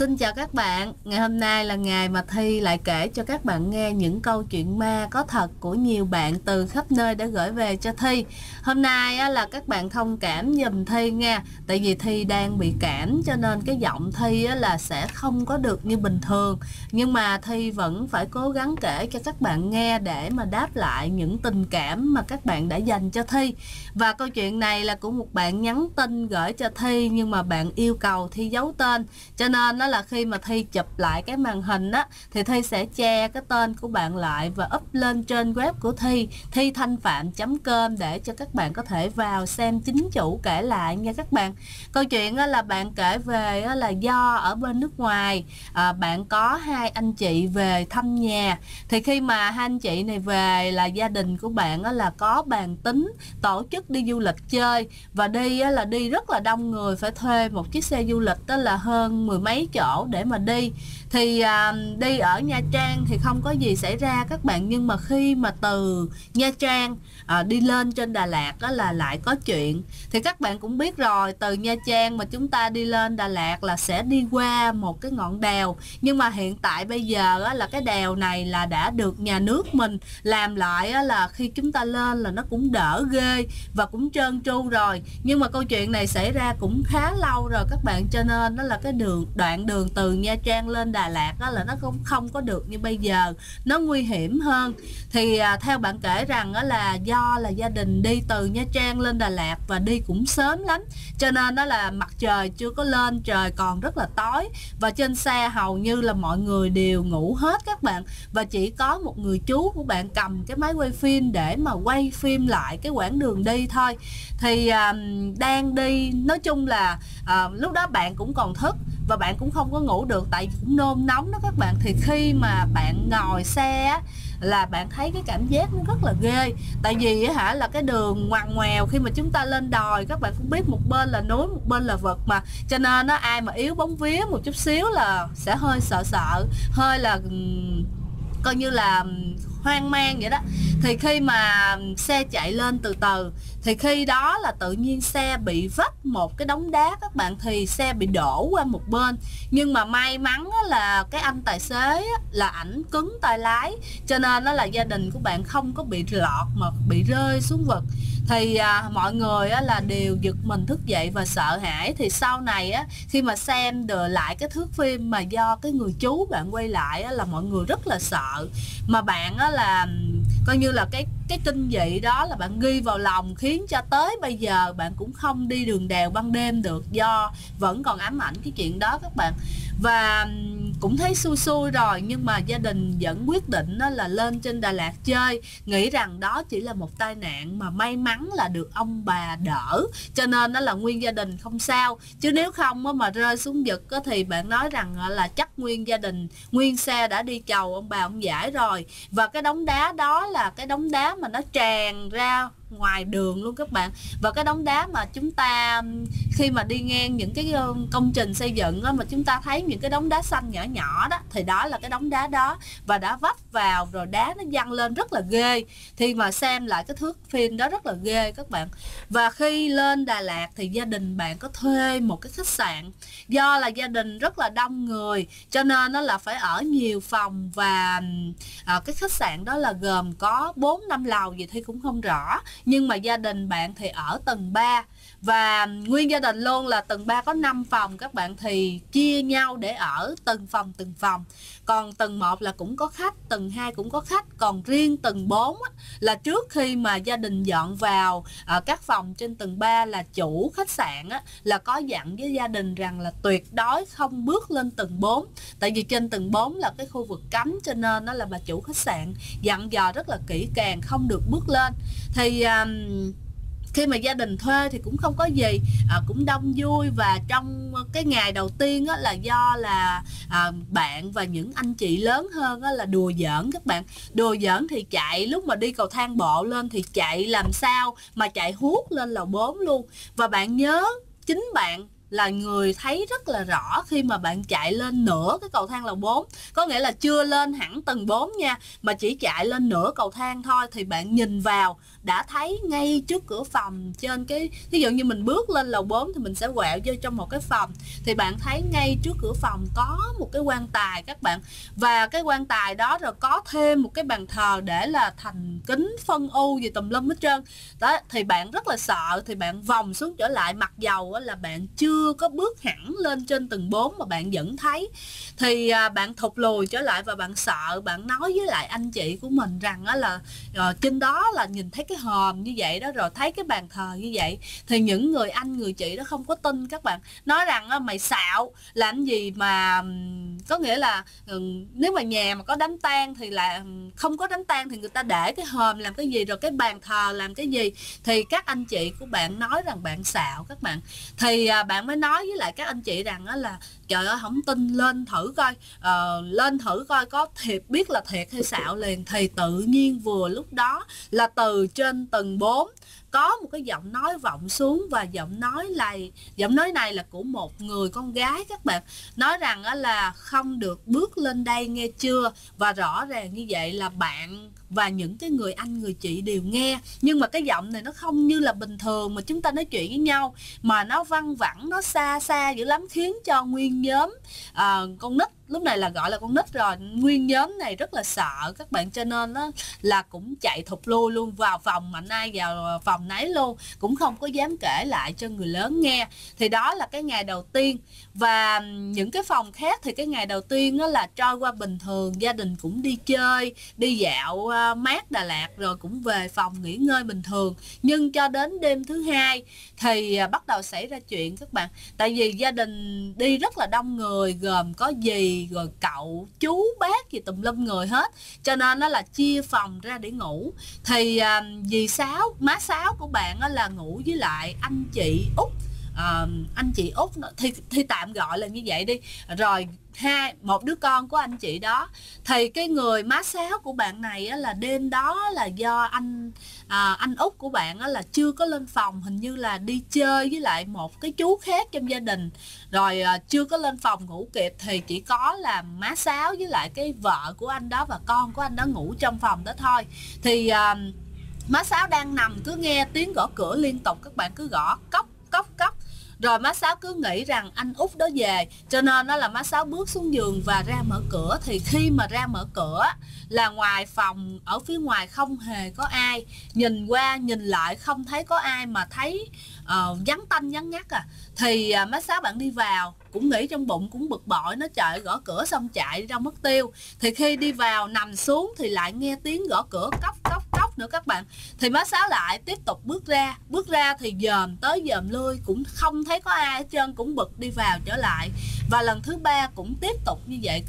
Xin chào các bạn, ngày hôm nay là ngày mà Thi lại kể cho các bạn nghe những câu chuyện ma có thật của nhiều bạn từ khắp nơi đã gửi về cho Thi. Hôm nay là các bạn thông cảm giùm Thi nha, tại vì Thi đang bị cảm cho nên cái giọng Thi là sẽ không có được như bình thường. Nhưng mà Thi vẫn phải cố gắng kể cho các bạn nghe để mà đáp lại những tình cảm mà các bạn đã dành cho Thi. Và câu chuyện này là của một bạn nhắn tin gửi cho Thi, nhưng mà bạn yêu cầu Thi giấu tên, cho nên đó là khi mà Thi chụp lại cái màn hình á thì Thi sẽ che cái tên của bạn lại và up lên trên web của Thi, thithanhpham.com, để cho các bạn có thể vào xem chính chủ kể lại nha các bạn. Câu chuyện là bạn kể về là do ở bên nước ngoài, bạn có hai anh chị về thăm nhà. Thì khi mà hai anh chị này về là gia đình của bạn là có bàn tính tổ chức đi du lịch chơi, và đi là đi rất là đông người, phải thuê một chiếc xe du lịch đó là hơn mười mấy chỗ để mà đi. Thì đi ở Nha Trang thì không có gì xảy ra các bạn, nhưng mà khi mà từ Nha Trang đi lên trên Đà Lạt đó là lại có chuyện. Thì các bạn cũng biết rồi, từ Nha Trang mà chúng ta đi lên Đà Lạt là sẽ đi qua một cái ngọn đèo, nhưng mà hiện tại bây giờ là cái đèo này là đã được nhà nước mình làm lại, là khi chúng ta lên là nó cũng đỡ ghê và cũng trơn tru rồi. Nhưng mà câu chuyện này xảy ra cũng khá lâu rồi các bạn, cho nên đó là cái đoạn đường từ Nha Trang lên Đà Lạt đó là nó cũng không có được như bây giờ, nó nguy hiểm hơn. Thì theo bạn kể rằng đó là do là gia đình đi từ Nha Trang lên Đà Lạt và đi cũng sớm lắm, cho nên đó là mặt trời chưa có lên, trời còn rất là tối, và trên xe hầu như là mọi người đều ngủ hết các bạn, và chỉ có một người chú của bạn cầm cái máy quay phim để mà quay phim lại cái quãng đường đi thôi. Thì đang đi, nói chung là lúc đó bạn cũng còn thức và bạn cũng không có ngủ được, tại vì cũng nôn nóng đó các bạn. Thì khi mà bạn ngồi xe á, là bạn thấy cái cảm giác nó rất là ghê, tại vì là cái đường ngoằn ngoèo. Khi mà chúng ta lên đồi, các bạn cũng biết một bên là núi một bên là vực mà, cho nên ai mà yếu bóng vía một chút xíu là sẽ hơi sợ sợ, hơi là coi như là hoang mang vậy đó. Thì khi mà xe chạy lên từ từ thì khi đó là tự nhiên xe bị vấp một cái đống đá các bạn, thì xe bị đổ qua một bên. Nhưng mà may mắn là cái anh tài xế là ảnh cứng tay lái, cho nên là gia đình của bạn không có bị lọt mà bị rơi xuống vực. Thì mọi người là đều giật mình thức dậy và sợ hãi. Thì sau này khi mà xem được lại cái thước phim mà do cái người chú bạn quay lại là mọi người rất là sợ, mà bạn là coi như là cái kinh dị đó là bạn ghi vào lòng, khiến cho tới bây giờ bạn cũng không đi đường đèo ban đêm được, do vẫn còn ám ảnh cái chuyện đó các bạn. Và cũng thấy xui xui rồi, nhưng mà gia đình vẫn quyết định là lên trên Đà Lạt chơi, nghĩ rằng đó chỉ là một tai nạn, mà may mắn là được ông bà đỡ, cho nên là nguyên gia đình không sao. Chứ nếu không mà rơi xuống vực thì bạn nói rằng là chắc nguyên gia đình, nguyên xe đã đi chầu ông bà ông giải rồi. Và cái đống đá đó là cái đống đá mà nó tràn ra ngoài đường luôn các bạn. Và cái đống đá mà chúng ta khi mà đi ngang những cái công trình xây dựng mà chúng ta thấy những cái đống đá xanh nhỏ nhỏ đó, thì đó là cái đống đá đó, và đã vấp vào rồi đá nó văng lên rất là ghê. Thì mà xem lại cái thước phim đó rất là ghê các bạn. Và khi lên Đà Lạt thì gia đình bạn có thuê một cái khách sạn, do là gia đình rất là đông người cho nên nó là phải ở nhiều phòng. Và cái khách sạn đó là gồm có 4-5 lầu gì thì cũng không rõ, nhưng mà gia đình bạn thì ở tầng 3, và nguyên gia đình luôn là tầng 3 có 5 phòng các bạn, thì chia nhau để ở từng phòng. Còn tầng 1 là cũng có khách, tầng 2 cũng có khách, còn riêng tầng 4 là trước khi mà gia đình dọn vào các phòng trên tầng 3 là chủ khách sạn là có dặn với gia đình rằng là tuyệt đối không bước lên tầng 4, tại vì trên tầng 4 là cái khu vực cấm, cho nên là bà chủ khách sạn dặn dò rất là kỹ càng không được bước lên. Thì khi mà gia đình thuê thì cũng không có gì, cũng đông vui. Và trong cái ngày đầu tiên là do là bạn và những anh chị lớn hơn là đùa giỡn các bạn. Đùa giỡn thì chạy, lúc mà đi cầu thang bộ lên thì chạy làm sao mà chạy huốt lên lầu 4 luôn. Và bạn nhớ chính bạn là người thấy rất là rõ khi mà bạn chạy lên nửa cái cầu thang lầu 4. Có nghĩa là chưa lên hẳn tầng 4 nha, mà chỉ chạy lên nửa cầu thang thôi, thì bạn nhìn vào đã thấy ngay trước cửa phòng trên cái, ví dụ như mình bước lên lầu 4 thì mình sẽ quẹo vô trong một cái phòng, thì bạn thấy ngay trước cửa phòng có một cái quan tài các bạn, và cái quan tài đó rồi có thêm một cái bàn thờ để là thành kính phân u gì tùm lum hết trơn đó. Thì bạn rất là sợ, thì bạn vòng xuống trở lại, mặc dầu là bạn chưa có bước hẳn lên trên tầng 4 mà bạn vẫn thấy. Thì bạn thụt lùi trở lại và bạn sợ, bạn nói với lại anh chị của mình rằng là trên đó là nhìn thấy cái hòm như vậy đó, rồi thấy cái bàn thờ như vậy. Thì những người anh người chị đó không có tin các bạn, nói rằng mày xạo làm gì mà, có nghĩa là nếu mà nhà mà có đám tang thì là không có đám tang thì người ta để cái hòm làm cái gì, rồi cái bàn thờ làm cái gì. Thì các anh chị của bạn nói rằng bạn xạo các bạn. Thì bạn mới nói với lại các anh chị rằng là trời ơi không tin lên thử coi, lên thử coi có thiệt, biết là thiệt hay xạo liền. Thì tự nhiên vừa lúc đó là từ trên tầng 4 có một cái giọng nói vọng xuống, và giọng nói này là của một người con gái các bạn, nói rằng là không được bước lên đây nghe chưa. Và rõ ràng như vậy là bạn và những cái người anh người chị đều nghe, nhưng mà cái giọng này nó không như là bình thường mà chúng ta nói chuyện với nhau, mà nó văng vẳng, nó xa xa dữ lắm, khiến cho nguyên nhóm con nít, lúc này là gọi là con nít rồi, nguyên nhóm này rất là sợ các bạn, cho nên đó là cũng chạy thụt lui luôn, vào phòng mạnh ai vào phòng nấy luôn, cũng không có dám kể lại cho người lớn nghe. Thì đó là cái ngày đầu tiên. Và những cái phòng khác thì cái ngày đầu tiên đó là trôi qua bình thường, gia đình cũng đi chơi, đi dạo mát Đà Lạt rồi cũng về phòng nghỉ ngơi bình thường. Nhưng cho đến đêm thứ hai thì bắt đầu xảy ra chuyện các bạn, tại vì gia đình đi rất là đông người, gồm có dì rồi cậu chú bác gì tùm lum người hết, cho nên nó là chia phòng ra để ngủ. Thì dì Sáu, má Sáu của bạn là ngủ với lại anh chị Út, anh chị Út thì tạm gọi là như vậy đi, rồi một đứa con của anh chị đó. Thì cái người má Sáu của bạn này là đêm đó là do anh Út của bạn là chưa có lên phòng, hình như là đi chơi với lại một cái chú khác trong gia đình, rồi chưa có lên phòng ngủ kịp, thì chỉ có là má Sáu với lại cái vợ của anh đó và con của anh đó ngủ trong phòng đó thôi. Thì má Sáu đang nằm cứ nghe tiếng gõ cửa liên tục, các bạn cứ gõ cốc cốc cốc. Rồi má Sáu cứ nghĩ rằng anh Út đó về, cho nên đó là má Sáu bước xuống giường và ra mở cửa. Thì khi mà ra mở cửa là ngoài phòng, ở phía ngoài không hề có ai, nhìn qua nhìn lại không thấy có ai, mà thấy vắng tanh vắng ngắt à. Thì má Sáu bạn đi vào cũng nghĩ trong bụng cũng bực bội, nó trời gõ cửa xong chạy đi đâu mất tiêu. Thì khi đi vào nằm xuống thì lại nghe tiếng gõ cửa cốc cốc cốc nữa các bạn. Thì má Sáu lại tiếp tục bước ra thì dòm tới dòm lui cũng không thấy có ai hết trơn, cũng bực đi vào trở lại. Và lần thứ ba cũng tiếp tục như vậy,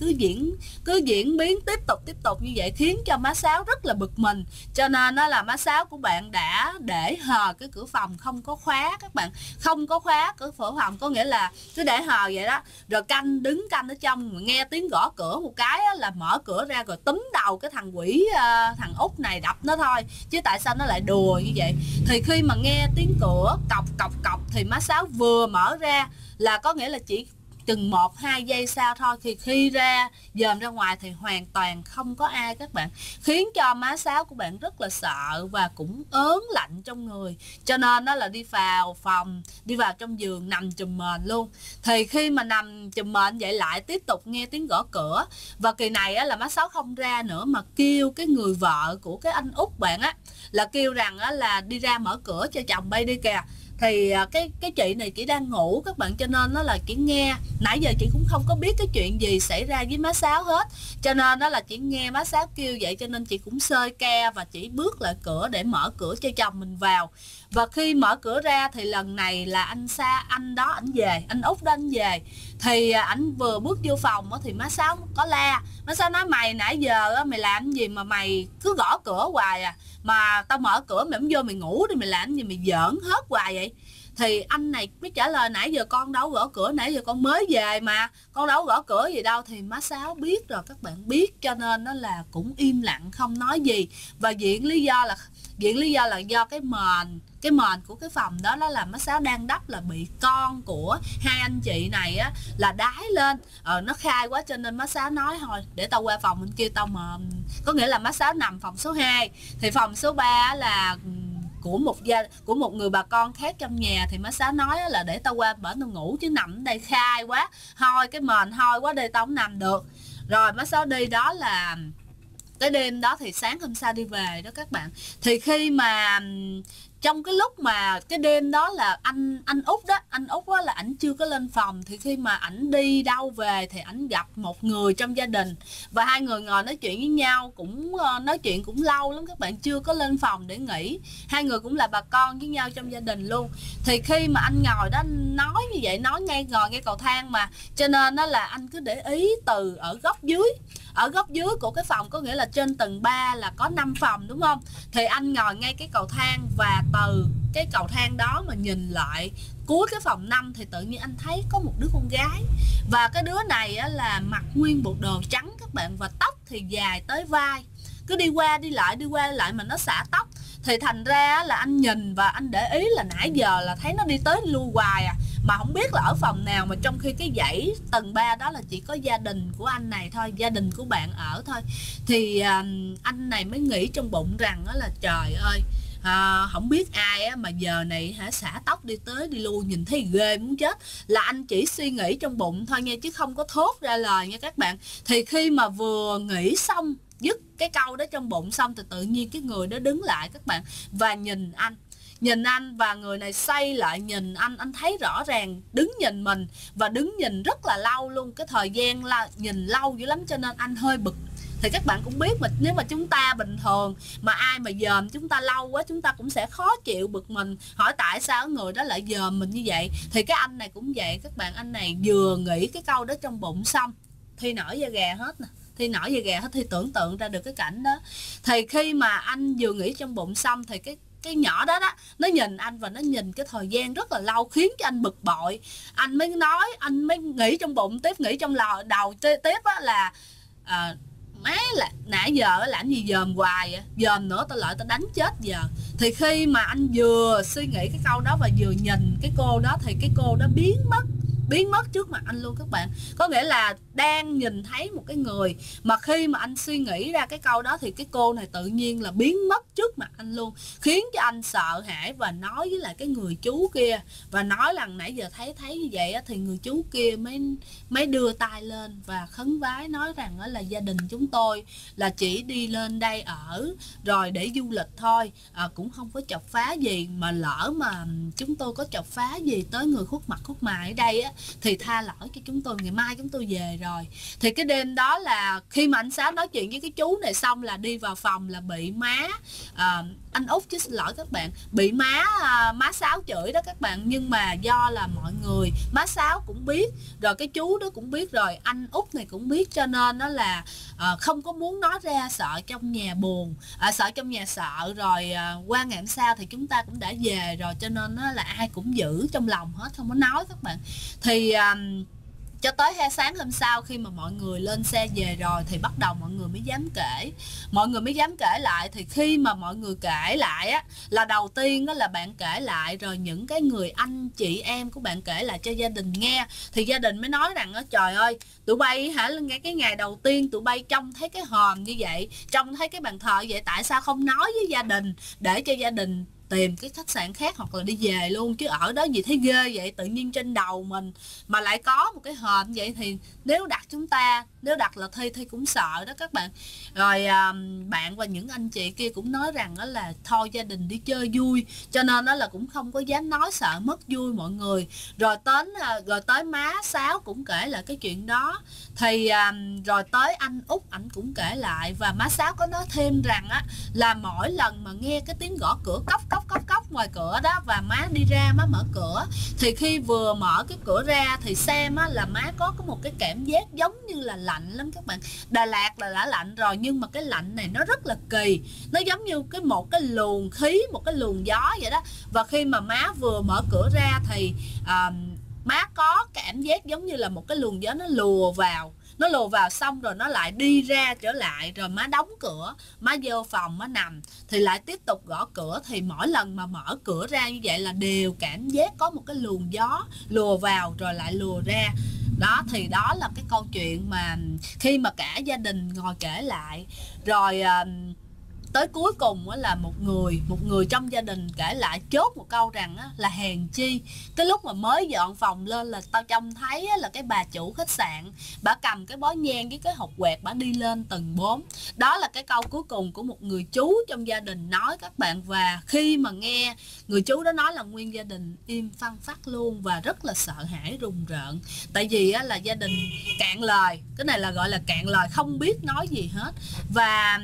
cứ diễn biến tiếp tục như vậy, khiến cho má Sáu rất là bực mình. Cho nên đó là má Sáu của bạn đã để hờ cái cửa phòng không có khóa các bạn, không có khóa cửa phòng, có nghĩa là cứ để hờ vậy đó, rồi đứng canh ở trong, nghe tiếng gõ cửa một cái là mở cửa ra rồi túm đầu cái thằng quỷ thằng Út này đập nó thôi, chứ tại sao nó lại đùa như vậy. Thì khi mà nghe tiếng cửa cọc cọc cọc thì má Sáu vừa mở ra là có nghĩa là chỉ chừng 1-2 giây sau thôi, thì khi dòm ra ngoài thì hoàn toàn không có ai các bạn, khiến cho má Sáu của bạn rất là sợ và cũng ớn lạnh trong người, cho nên đó là đi vào phòng, đi vào trong giường nằm chùm mền luôn. Thì khi mà nằm chùm mền dậy lại tiếp tục nghe tiếng gõ cửa, và kỳ này là má Sáu không ra nữa mà kêu cái người vợ của cái anh Út bạn là kêu rằng là đi ra mở cửa cho chồng bay đi kìa. Thì cái chị này chỉ đang ngủ các bạn, cho nên nó là chỉ nghe, nãy giờ chị cũng không có biết cái chuyện gì xảy ra với má Sáu hết, cho nên đó là chỉ nghe má Sáu kêu vậy, cho nên chị cũng xơi ke và chỉ bước lại cửa để mở cửa cho chồng mình vào. Và khi mở cửa ra thì lần này là anh đó ảnh về, anh Út đó ảnh về. Thì ảnh vừa bước vô phòng thì má Sáu có la, má Sáu nói mày nãy giờ mày làm gì mà mày cứ gõ cửa hoài à, mà tao mở cửa mày không vô mày ngủ đi, mày làm gì mày giỡn hết hoài vậy. Thì anh này mới trả lời nãy giờ con đâu gõ cửa, nãy giờ con mới về mà, con đâu gõ cửa gì đâu. Thì má Sáu biết rồi các bạn, biết cho nên nó là cũng im lặng không nói gì. Và viện lý do là do cái mền của cái phòng đó là má Sáu đang đắp là bị con của hai anh chị này á là đái lên, nó khai quá cho nên má Sáu nói thôi để tao qua phòng bên kia tao mà, có nghĩa là má Sáu nằm phòng số 2, thì phòng số 3 là của một người bà con khác trong nhà. Thì má Sáu nói là để tao qua bển tao ngủ chứ nằm ở đây khai quá, thôi cái mền hôi quá đây tao không nằm được. Rồi má Sáu đi, đó là cái đêm đó. Thì sáng hôm sau đi về đó các bạn, thì khi mà trong cái lúc mà cái đêm đó là anh Út đó là ảnh chưa có lên phòng. Thì khi mà ảnh đi đâu về thì ảnh gặp một người trong gia đình, và hai người ngồi nói chuyện với nhau, cũng nói chuyện cũng lâu lắm các bạn, chưa có lên phòng để nghỉ. Hai người cũng là bà con với nhau trong gia đình luôn. Thì khi mà anh ngồi đó nói như vậy, nói ngồi ngay cầu thang mà, cho nên đó là anh cứ để ý từ ở góc dưới của cái phòng, có nghĩa là trên tầng 3 là có 5 phòng đúng không. Thì anh ngồi ngay cái cầu thang, và từ cái cầu thang đó mà nhìn lại cuối cái phòng 5 thì tự nhiên anh thấy có một đứa con gái. Và cái đứa này á, là mặc nguyên bộ đồ trắng các bạn, và tóc thì dài tới vai, cứ đi qua đi lại mà nó xõa tóc. Thì thành ra là anh nhìn và anh để ý là nãy giờ là thấy nó đi tới lui hoài à, mà không biết là ở phòng nào, mà trong khi cái dãy tầng 3 đó là chỉ có gia đình của anh này thôi, gia đình của bạn ở thôi. Thì anh này mới nghĩ trong bụng rằng đó là trời ơi, không biết ai á, mà giờ này xả tóc đi tới đi lui nhìn thấy ghê muốn chết. Là anh chỉ suy nghĩ trong bụng thôi nha, chứ không có thốt ra lời nha các bạn. Thì khi mà vừa nghĩ xong, dứt cái câu đó trong bụng xong, thì tự nhiên cái người đó đứng lại các bạn, và nhìn anh, và người này xoay lại nhìn anh thấy rõ ràng đứng nhìn mình, và đứng nhìn rất là lâu luôn, cái thời gian là nhìn lâu dữ lắm, cho nên anh hơi bực. Thì các bạn cũng biết mà, nếu mà chúng ta bình thường mà ai mà dòm chúng ta lâu quá, chúng ta cũng sẽ khó chịu, bực mình, hỏi tại sao người đó lại dòm mình như vậy. Thì cái anh này cũng vậy các bạn, anh này vừa nghĩ cái câu đó trong bụng xong, Thi nổi da gà hết nè, Thi nổi da gà hết, Thi tưởng tượng ra được cái cảnh đó. Thì khi mà anh vừa nghĩ trong bụng xong, thì cái nhỏ đó nó nhìn anh, và nó nhìn cái thời gian rất là lâu, khiến cho anh bực bội. Anh mới nghĩ trong bụng tiếp, nghĩ trong đầu tiếp á là má là nãy giờ làm gì dòm hoài vậy, dòm nữa tao lại tao đánh chết giờ. Thì khi mà anh vừa suy nghĩ cái câu đó và vừa nhìn cái cô đó, thì cái cô đó biến mất trước mặt anh luôn các bạn. Có nghĩa là đang nhìn thấy một cái người, mà khi mà anh suy nghĩ ra cái câu đó thì cái cô này tự nhiên là biến mất trước mặt anh luôn, khiến cho anh sợ hãi, và nói với lại cái người chú kia, và nói rằng nãy giờ thấy như vậy á. Thì người chú kia mới đưa tay lên và khấn vái, nói rằng đó là gia đình chúng tôi là chỉ đi lên đây ở rồi để du lịch thôi, cũng không có chọc phá gì, mà lỡ mà chúng tôi có chọc phá gì tới người khuất mặt khuất mày ở đây á thì tha lỗi cho chúng tôi, ngày mai chúng tôi về rồi. Thì cái đêm đó là khi mà anh Sáu nói chuyện với cái chú này xong là đi vào phòng là bị má anh Út chứ xin lỗi các bạn, bị má Sáu chửi đó các bạn. Nhưng mà do là mọi người, má Sáu cũng biết rồi, cái chú đó cũng biết rồi, anh Út này cũng biết, cho nên đó là không có muốn nói ra, sợ trong nhà buồn, sợ trong nhà sợ. Rồi qua ngày hôm sau thì chúng ta cũng đã về rồi, cho nên đó là ai cũng giữ trong lòng hết, không có nói các bạn. Thì cho tới sáng hôm sau, khi mà mọi người lên xe về rồi thì bắt đầu mọi người mới dám kể lại. Thì khi mà mọi người kể lại á, là đầu tiên đó là bạn kể lại, rồi những cái người anh chị em của bạn kể lại cho gia đình nghe. Thì gia đình mới nói rằng trời ơi, tụi bay ngay cái ngày đầu tiên tụi bay trông thấy cái hòm như vậy, trông thấy cái bàn thờ vậy, tại sao không nói với gia đình để cho gia đình tìm cái khách sạn khác hoặc là đi về luôn, chứ ở đó gì thấy ghê vậy, tự nhiên trên đầu mình mà lại có một cái hòm vậy. Thì nếu đặt là Thi cũng sợ đó các bạn. Rồi bạn và những anh chị kia cũng nói rằng đó là thôi gia đình đi chơi vui, cho nên đó là cũng không có dám nói, sợ mất vui mọi người. Rồi tới má Sáu cũng kể lại cái chuyện đó. Thì rồi tới anh Út, ảnh cũng kể lại, và má Sáu có nói thêm rằng á là mỗi lần mà nghe cái tiếng gõ cửa cốc ngoài cửa đó, và má đi ra má mở cửa. Thì khi vừa mở cái cửa ra thì xem á, là má có một cái cảm giác giống như là lạnh lắm các bạn. Đà Lạt là đã lạnh rồi, nhưng mà cái lạnh này nó rất là kỳ, nó giống như một cái luồng khí, một cái luồng gió vậy đó. Và khi mà má vừa mở cửa ra thì má có cảm giác giống như là một cái luồng gió nó lùa vào. Nó lùa vào xong rồi nó lại đi ra trở lại, rồi má đóng cửa, má vô phòng má nằm, thì lại tiếp tục gõ cửa. Thì mỗi lần mà mở cửa ra như vậy là đều cảm giác có một cái luồng gió lùa vào rồi lại lùa ra. Đó, thì đó là cái câu chuyện mà khi mà cả gia đình ngồi kể lại. Rồi tới cuối cùng là một người trong gia đình kể lại chốt một câu rằng là hèn chi cái lúc mà mới dọn phòng lên là tao trông thấy là cái bà chủ khách sạn, bà cầm cái bó nhang với cái hộp quẹt, bà đi lên tầng 4. Đó là cái câu cuối cùng của một người chú trong gia đình nói các bạn. Và khi mà nghe người chú đó nói là nguyên gia đình im phăng phắc luôn, và rất là sợ hãi rùng rợn. Tại vì là gia đình cạn lời, cái này là gọi là cạn lời, không biết nói gì hết. Và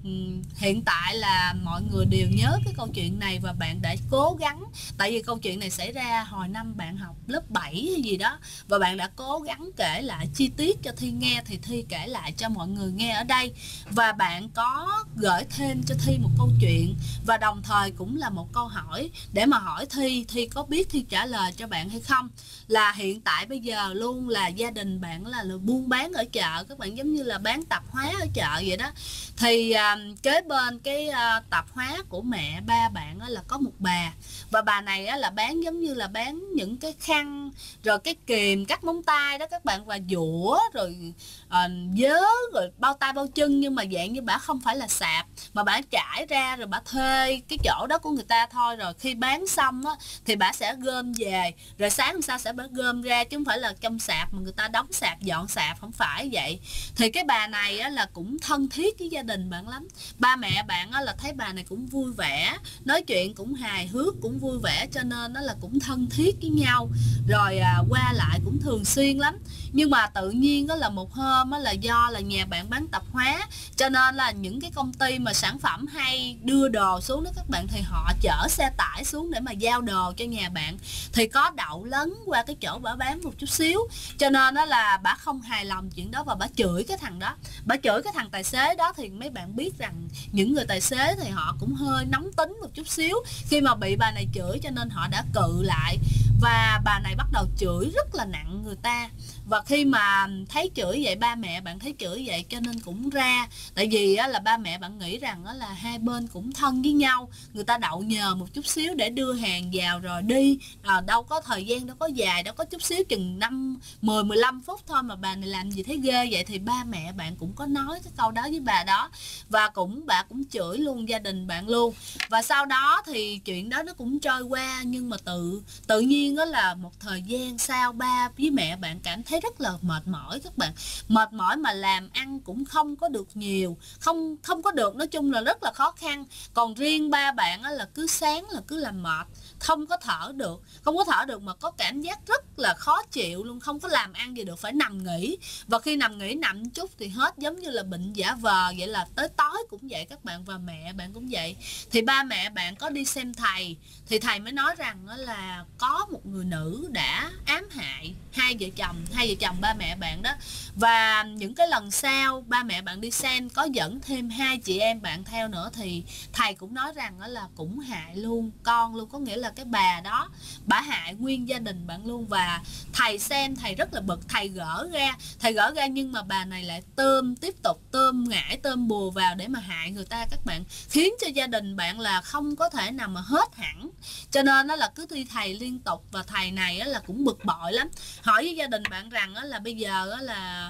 hiện tại là mọi người đều nhớ cái câu chuyện này, và bạn đã cố gắng, tại vì câu chuyện này xảy ra hồi năm bạn học lớp 7 hay gì đó, và bạn đã cố gắng kể lại chi tiết cho Thi nghe, thì Thi kể lại cho mọi người nghe ở đây. Và bạn có gửi thêm cho Thi một câu chuyện, và đồng thời cũng là một câu hỏi để mà hỏi Thi có biết Thi trả lời cho bạn hay không. Là hiện tại bây giờ luôn là gia đình bạn là buôn bán ở chợ, các bạn, giống như là bán tạp hóa ở chợ vậy đó. Thì kế bên cái tạp hóa của mẹ ba bạn là có một bà, và bà này là bán giống như là bán những cái khăn, rồi cái kìm cắt móng tay đó các bạn, và dũa, rồi vớ, rồi bao tay bao chân. Nhưng mà dạng như bà không phải là sạp, mà bà trải ra rồi bà thuê cái chỗ đó của người ta thôi. Rồi khi bán xong thì bà sẽ gom về, rồi sáng hôm sau sẽ bà gom ra, chứ không phải là trong sạp mà người ta đóng sạp dọn sạp, không phải vậy. Thì cái bà này là cũng thân thiết với gia đình bạn lắm. Ba mẹ bạn là thấy bà này cũng vui vẻ, nói chuyện cũng hài hước, cũng vui vẻ, cho nên là cũng thân thiết với nhau, rồi qua lại cũng thường xuyên lắm. Nhưng mà tự nhiên là một hôm là do là nhà bạn bán tạp hóa, cho nên là những cái công ty mà sản phẩm hay đưa đồ xuống đó các bạn, thì họ chở xe tải xuống để mà giao đồ cho nhà bạn. Thì có đậu lấn qua cái chỗ bà bán một chút xíu, cho nên là bà không hài lòng chuyện đó, và bà chửi cái thằng đó, bà chửi cái thằng tài xế đó. Thì mấy bạn biết rằng những người tài xế thì họ cũng hơi nóng tính một chút xíu, khi mà bị bà này chửi cho nên họ đã cự lại, và bà này bắt đầu chửi rất là nặng người ta. Và khi mà thấy chửi vậy, ba mẹ bạn thấy chửi vậy cho nên cũng ra. Tại vì là ba mẹ bạn nghĩ rằng là hai bên cũng thân với nhau, người ta đậu nhờ một chút xíu để đưa hàng vào rồi đi, đâu có thời gian đâu có dài, đâu có chút xíu, chừng 10-15 phút thôi mà bà này làm gì thấy ghê vậy. Thì ba mẹ bạn cũng có nói cái câu đó với bà đó, và bà cũng chửi luôn gia đình bạn luôn. Và sau đó thì chuyện đó nó cũng trôi qua, nhưng mà tự nhiên đó là một thời gian sau, ba với mẹ bạn cảm thấy rất là mệt mỏi các bạn. Mệt mỏi mà làm ăn cũng không có được nhiều, không có được, nói chung là rất là khó khăn. Còn riêng ba bạn là cứ sáng là cứ làm mệt, không có thở được mà có cảm giác rất là khó chịu luôn, không có làm ăn gì được, phải nằm nghỉ. Và khi nằm nghỉ nằm chút thì hết, giống như là bệnh giả vờ vậy. Là tới tối cũng vậy các bạn, và mẹ bạn cũng vậy. Thì ba mẹ bạn có đi xem thầy, thì thầy mới nói rằng là có một người nữ đã ám hại hai vợ chồng ba mẹ bạn đó. Và những cái lần sau ba mẹ bạn đi xem có dẫn thêm hai chị em bạn theo nữa, thì thầy cũng nói rằng là cũng hại luôn con luôn, có nghĩa là cái bà đó bả hại nguyên gia đình bạn luôn. Và thầy xem thầy rất là bực, thầy gỡ ra, nhưng mà bà này lại tiếp tục ngải bùa vào để mà hại người ta các bạn, khiến cho gia đình bạn là không có thể nào mà hết hẳn. Cho nên nó là cứ thi thầy liên tục, và thầy này là cũng bực bội lắm, hỏi với gia đình bạn rằng là bây giờ là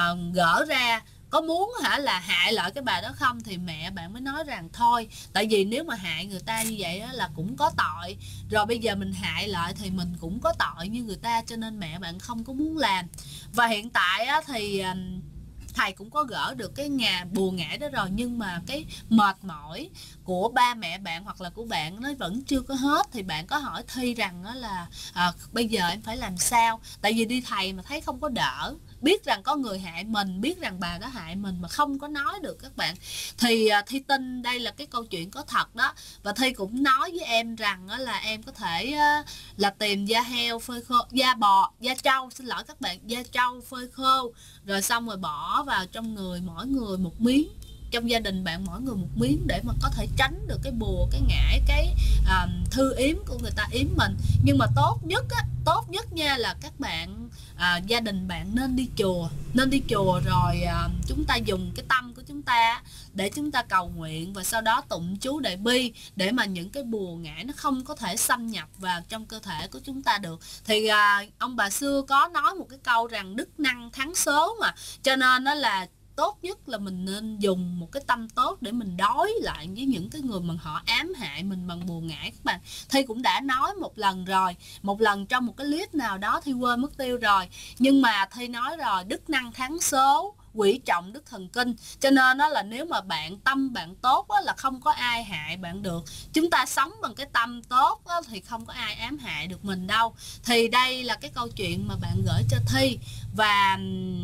gỡ ra có muốn là hại lại cái bà đó không. Thì mẹ bạn mới nói rằng thôi, tại vì nếu mà hại người ta như vậy là cũng có tội rồi, bây giờ mình hại lại thì mình cũng có tội như người ta, cho nên mẹ bạn không có muốn làm. Và hiện tại thì thầy cũng có gỡ được cái nhà bùa ngải đó rồi, nhưng mà cái mệt mỏi của ba mẹ bạn hoặc là của bạn nó vẫn chưa có hết. Thì bạn có hỏi Thi rằng là bây giờ em phải làm sao, tại vì đi thầy mà thấy không có đỡ, biết rằng có người hại mình, biết rằng bà đã hại mình mà không có nói được các bạn. Thì Thi tin đây là cái câu chuyện có thật đó. Và Thi cũng nói với em rằng là em có thể là tìm da heo phơi khô, da trâu, xin lỗi các bạn, da trâu phơi khô, rồi xong rồi bỏ vào trong người, mỗi người một miếng, trong gia đình bạn mỗi người một miếng, để mà có thể tránh được cái bùa, cái ngải, cái thư yếm của người ta yếm mình. Nhưng mà tốt nhất nha là các bạn gia đình bạn nên đi chùa rồi chúng ta dùng cái tâm của chúng ta để chúng ta cầu nguyện, và sau đó tụng chú đại bi để mà những cái bùa ngải nó không có thể xâm nhập vào trong cơ thể của chúng ta được. Thì ông bà xưa có nói một cái câu rằng đức năng thắng số mà, cho nên nó là tốt nhất là mình nên dùng một cái tâm tốt để mình đối lại với những cái người mà họ ám hại mình bằng bùa ngải các bạn. Thi cũng đã nói một lần rồi, một lần trong một cái clip nào đó Thi quên mất tiêu rồi, nhưng mà Thi nói rồi, đức năng thắng số, quỷ trọng đức thần kinh. Cho nên đó là nếu mà tâm bạn tốt đó, là không có ai hại bạn được. Chúng ta sống bằng cái tâm tốt đó, thì không có ai ám hại được mình đâu. Thì đây là cái câu chuyện mà bạn gửi cho Thi, và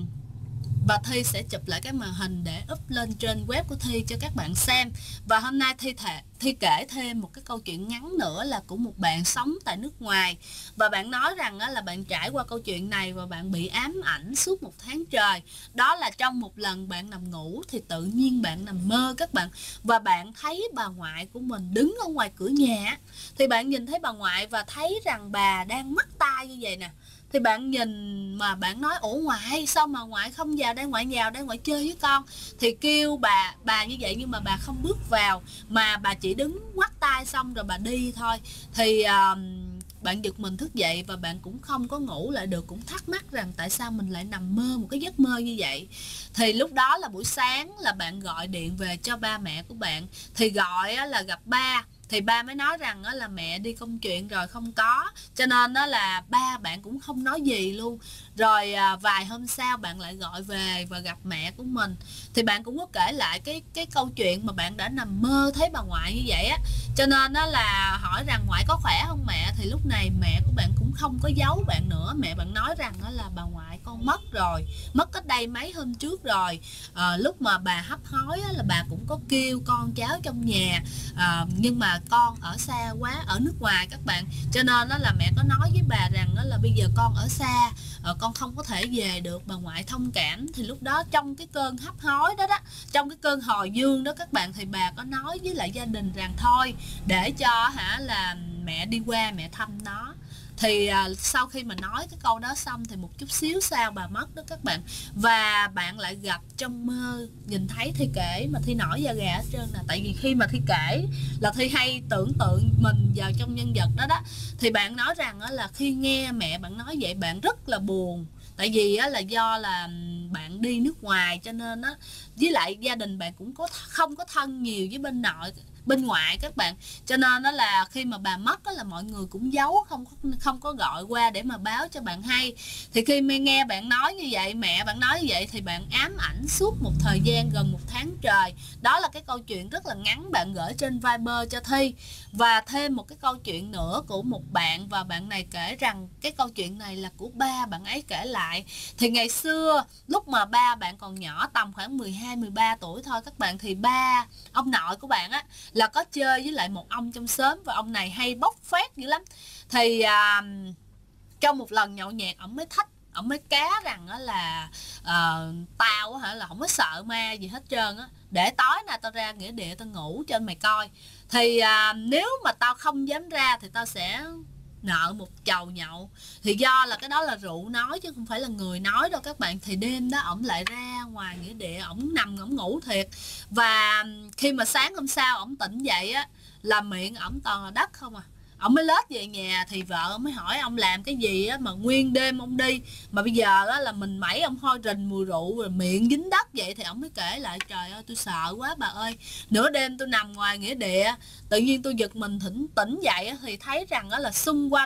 Thi sẽ chụp lại cái màn hình để up lên trên web của Thi cho các bạn xem. Và hôm nay Thi kể thêm một cái câu chuyện ngắn nữa là của một bạn sống tại nước ngoài. Và bạn nói rằng là bạn trải qua câu chuyện này và bạn bị ám ảnh suốt 1 tháng trời. Đó là trong một lần bạn nằm ngủ thì tự nhiên bạn nằm mơ các bạn. Và bạn thấy bà ngoại của mình đứng ở ngoài cửa nhà. Thì bạn nhìn thấy bà ngoại và thấy rằng bà đang mắc tai như vậy nè. Thì bạn nhìn mà bạn nói, ủa ngoại sao mà ngoại không vào đây, ngoại vào đây, ngoại chơi với con. Thì kêu bà như vậy nhưng mà bà không bước vào, mà bà chỉ đứng ngoắt tay xong rồi bà đi thôi. Thì bạn giật mình thức dậy và bạn cũng không có ngủ lại được, cũng thắc mắc rằng tại sao mình lại nằm mơ một cái giấc mơ như vậy. Thì lúc đó là buổi sáng là bạn gọi điện về cho ba mẹ của bạn. Thì gọi là gặp ba. Thì ba mới nói rằng là mẹ đi công chuyện rồi không có, cho nên đó là ba bạn cũng không nói gì luôn. Rồi vài hôm sau bạn lại gọi về và gặp mẹ của mình. Thì bạn cũng có kể lại cái câu chuyện mà bạn đã nằm mơ thấy bà ngoại như vậy á. Cho nên đó là hỏi rằng ngoại có khỏe không mẹ. Thì lúc này mẹ của bạn cũng không có giấu bạn nữa. Mẹ bạn nói rằng đó là bà ngoại con mất rồi, mất cách đây mấy hôm trước rồi. Lúc mà bà hấp hối á, là bà cũng có kêu con cháu trong nhà, nhưng mà con ở xa quá, ở nước ngoài các bạn. Cho nên đó là mẹ có nói với bà rằng đó là bây giờ con ở xa, con không có thể về được, bà ngoại thông cảm. Thì lúc đó trong cái cơn hấp hối đó, trong cái cơn hồi dương đó các bạn, thì bà có nói với lại gia đình rằng thôi để cho là mẹ đi qua mẹ thăm nó. Thì sau khi mà nói cái câu đó xong thì một chút xíu sau bà mất đó các bạn. Và bạn lại gặp trong mơ, nhìn thấy Thi kể mà Thi nổi da gà hết trơn nè. Tại vì khi mà Thi kể là Thi hay tưởng tượng mình vào trong nhân vật đó. Thì bạn nói rằng là khi nghe mẹ bạn nói vậy bạn rất là buồn. Tại vì là do là bạn đi nước ngoài, cho nên với lại gia đình bạn cũng không có thân nhiều với bên ngoại các bạn. Cho nên đó là khi mà bà mất là mọi người cũng giấu, không có gọi qua để mà báo cho bạn hay. Thì khi nghe bạn nói như vậy, mẹ bạn nói như vậy, thì bạn ám ảnh suốt một thời gian gần 1 tháng trời. Đó là cái câu chuyện rất là ngắn bạn gửi trên Viber cho Thi. Và thêm một cái câu chuyện nữa của một bạn, và bạn này kể rằng cái câu chuyện này là của ba bạn ấy kể lại. Thì ngày xưa lúc mà ba bạn còn nhỏ, tầm khoảng 12-13 tuổi thôi các bạn, thì ông nội của bạn là có chơi với lại một ông trong xóm, và ông này hay bốc phét dữ lắm. Thì trong một lần nhậu nhẹt, ổng mới cá rằng là tao là không có sợ ma gì hết trơn á, để tối nay tao ra nghĩa địa tao ngủ cho mày coi. Thì nếu mà tao không dám ra thì tao sẽ nợ một chầu nhậu. Thì do là cái đó là rượu nói chứ không phải là người nói đâu các bạn. Thì đêm đó ổng lại ra ngoài nghĩa địa, ổng nằm ổng ngủ thiệt. Và khi mà sáng hôm sau ổng tỉnh dậy là miệng ổng toàn là đất không à. Ông mới lết về nhà thì vợ ông mới hỏi ông làm cái gì mà nguyên đêm ông đi mà bây giờ là mình mẩy ông hôi rình mùi rượu rồi miệng dính đất vậy. Thì ông mới kể lại, trời ơi tôi sợ quá bà ơi, nửa đêm tôi nằm ngoài nghĩa địa, tự nhiên tôi giật mình tỉnh dậy thì thấy rằng là xung quanh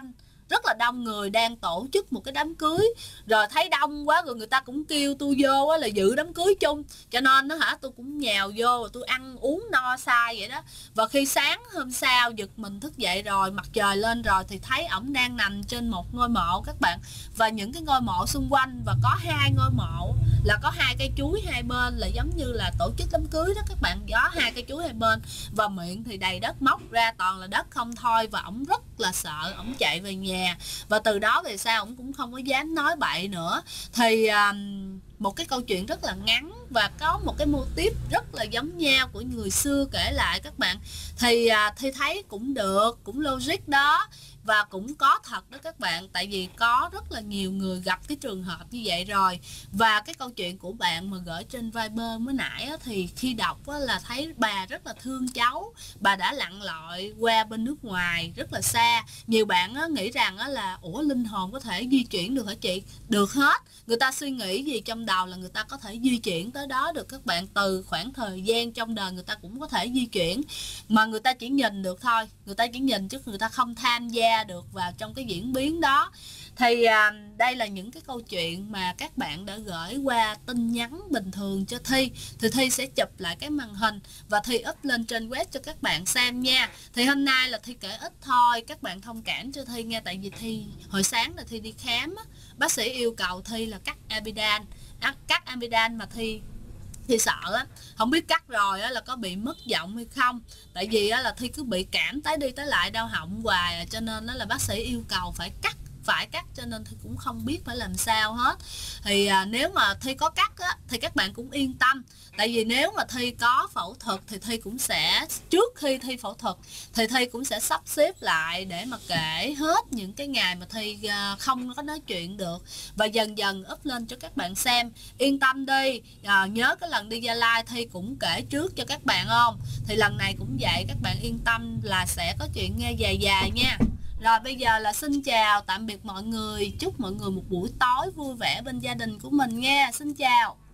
rất là đông người đang tổ chức một cái đám cưới, rồi thấy đông quá rồi người ta cũng kêu tôi vô là dự đám cưới chung, cho nên tôi cũng nhào vô, tôi ăn uống no say vậy đó. Và khi sáng hôm sau giật mình thức dậy rồi, mặt trời lên rồi, thì thấy ổng đang nằm trên một ngôi mộ các bạn, và những cái ngôi mộ xung quanh, và có 2 ngôi mộ là có 2 cây chuối hai bên, là giống như là tổ chức đám cưới đó các bạn, có 2 cây chuối hai bên, và miệng thì đầy đất, móc ra toàn là đất không thôi. Và ổng rất là sợ, ổng chạy về nhà, và từ đó về sau ổng cũng không có dám nói bậy nữa. Thì một cái câu chuyện rất là ngắn và có một cái mô típ rất là giống nhau của người xưa kể lại các bạn, thì Thi thấy cũng được, cũng logic đó, và cũng có thật đó các bạn, tại vì có rất là nhiều người gặp cái trường hợp như vậy rồi. Và cái câu chuyện của bạn mà gửi trên Viber mới nãy á, thì khi đọc á, là thấy bà rất là thương cháu, bà đã lặn lội qua bên nước ngoài rất là xa. Nhiều bạn á, nghĩ rằng á, là ủa linh hồn có thể di chuyển được hả chị? Được hết, người ta suy nghĩ gì trong đầu là người ta có thể di chuyển tới đó được các bạn. Từ khoảng thời gian trong đời người ta cũng có thể di chuyển, mà người ta chỉ nhìn được thôi, người ta chỉ nhìn chứ người ta không tham gia được vào trong cái diễn biến đó. Thì đây là những cái câu chuyện mà các bạn đã gửi qua tin nhắn bình thường cho Thi, thì Thi sẽ chụp lại cái màn hình và Thi up lên trên web cho các bạn xem nha. Thì hôm nay là Thi kể ít thôi, các bạn thông cảm cho Thi nha, tại vì Thi hồi sáng là Thi đi khám á, bác sĩ yêu cầu Thi là cắt amidan, cắt amidan mà Thi sợ lắm, không biết cắt rồi là có bị mất giọng hay không, tại vì là Thi cứ bị cảm tới đi tới lại đau họng hoài, cho nên là bác sĩ yêu cầu phải cắt, cho nên Thi cũng không biết phải làm sao hết. Thì nếu mà Thi có cắt á, thì các bạn cũng yên tâm, tại vì nếu mà Thi có phẫu thuật thì Thi cũng sẽ, trước khi Thi phẫu thuật thì Thi cũng sẽ sắp xếp lại để mà kể hết những cái ngày mà Thi không có nói chuyện được, và dần dần up lên cho các bạn xem. Yên tâm đi, nhớ cái lần đi Gia Lai Thi cũng kể trước cho các bạn không, thì lần này cũng vậy, các bạn yên tâm là sẽ có chuyện nghe dài dài nha. Rồi bây giờ là xin chào tạm biệt mọi người, chúc mọi người một buổi tối vui vẻ bên gia đình của mình nghe. Xin chào.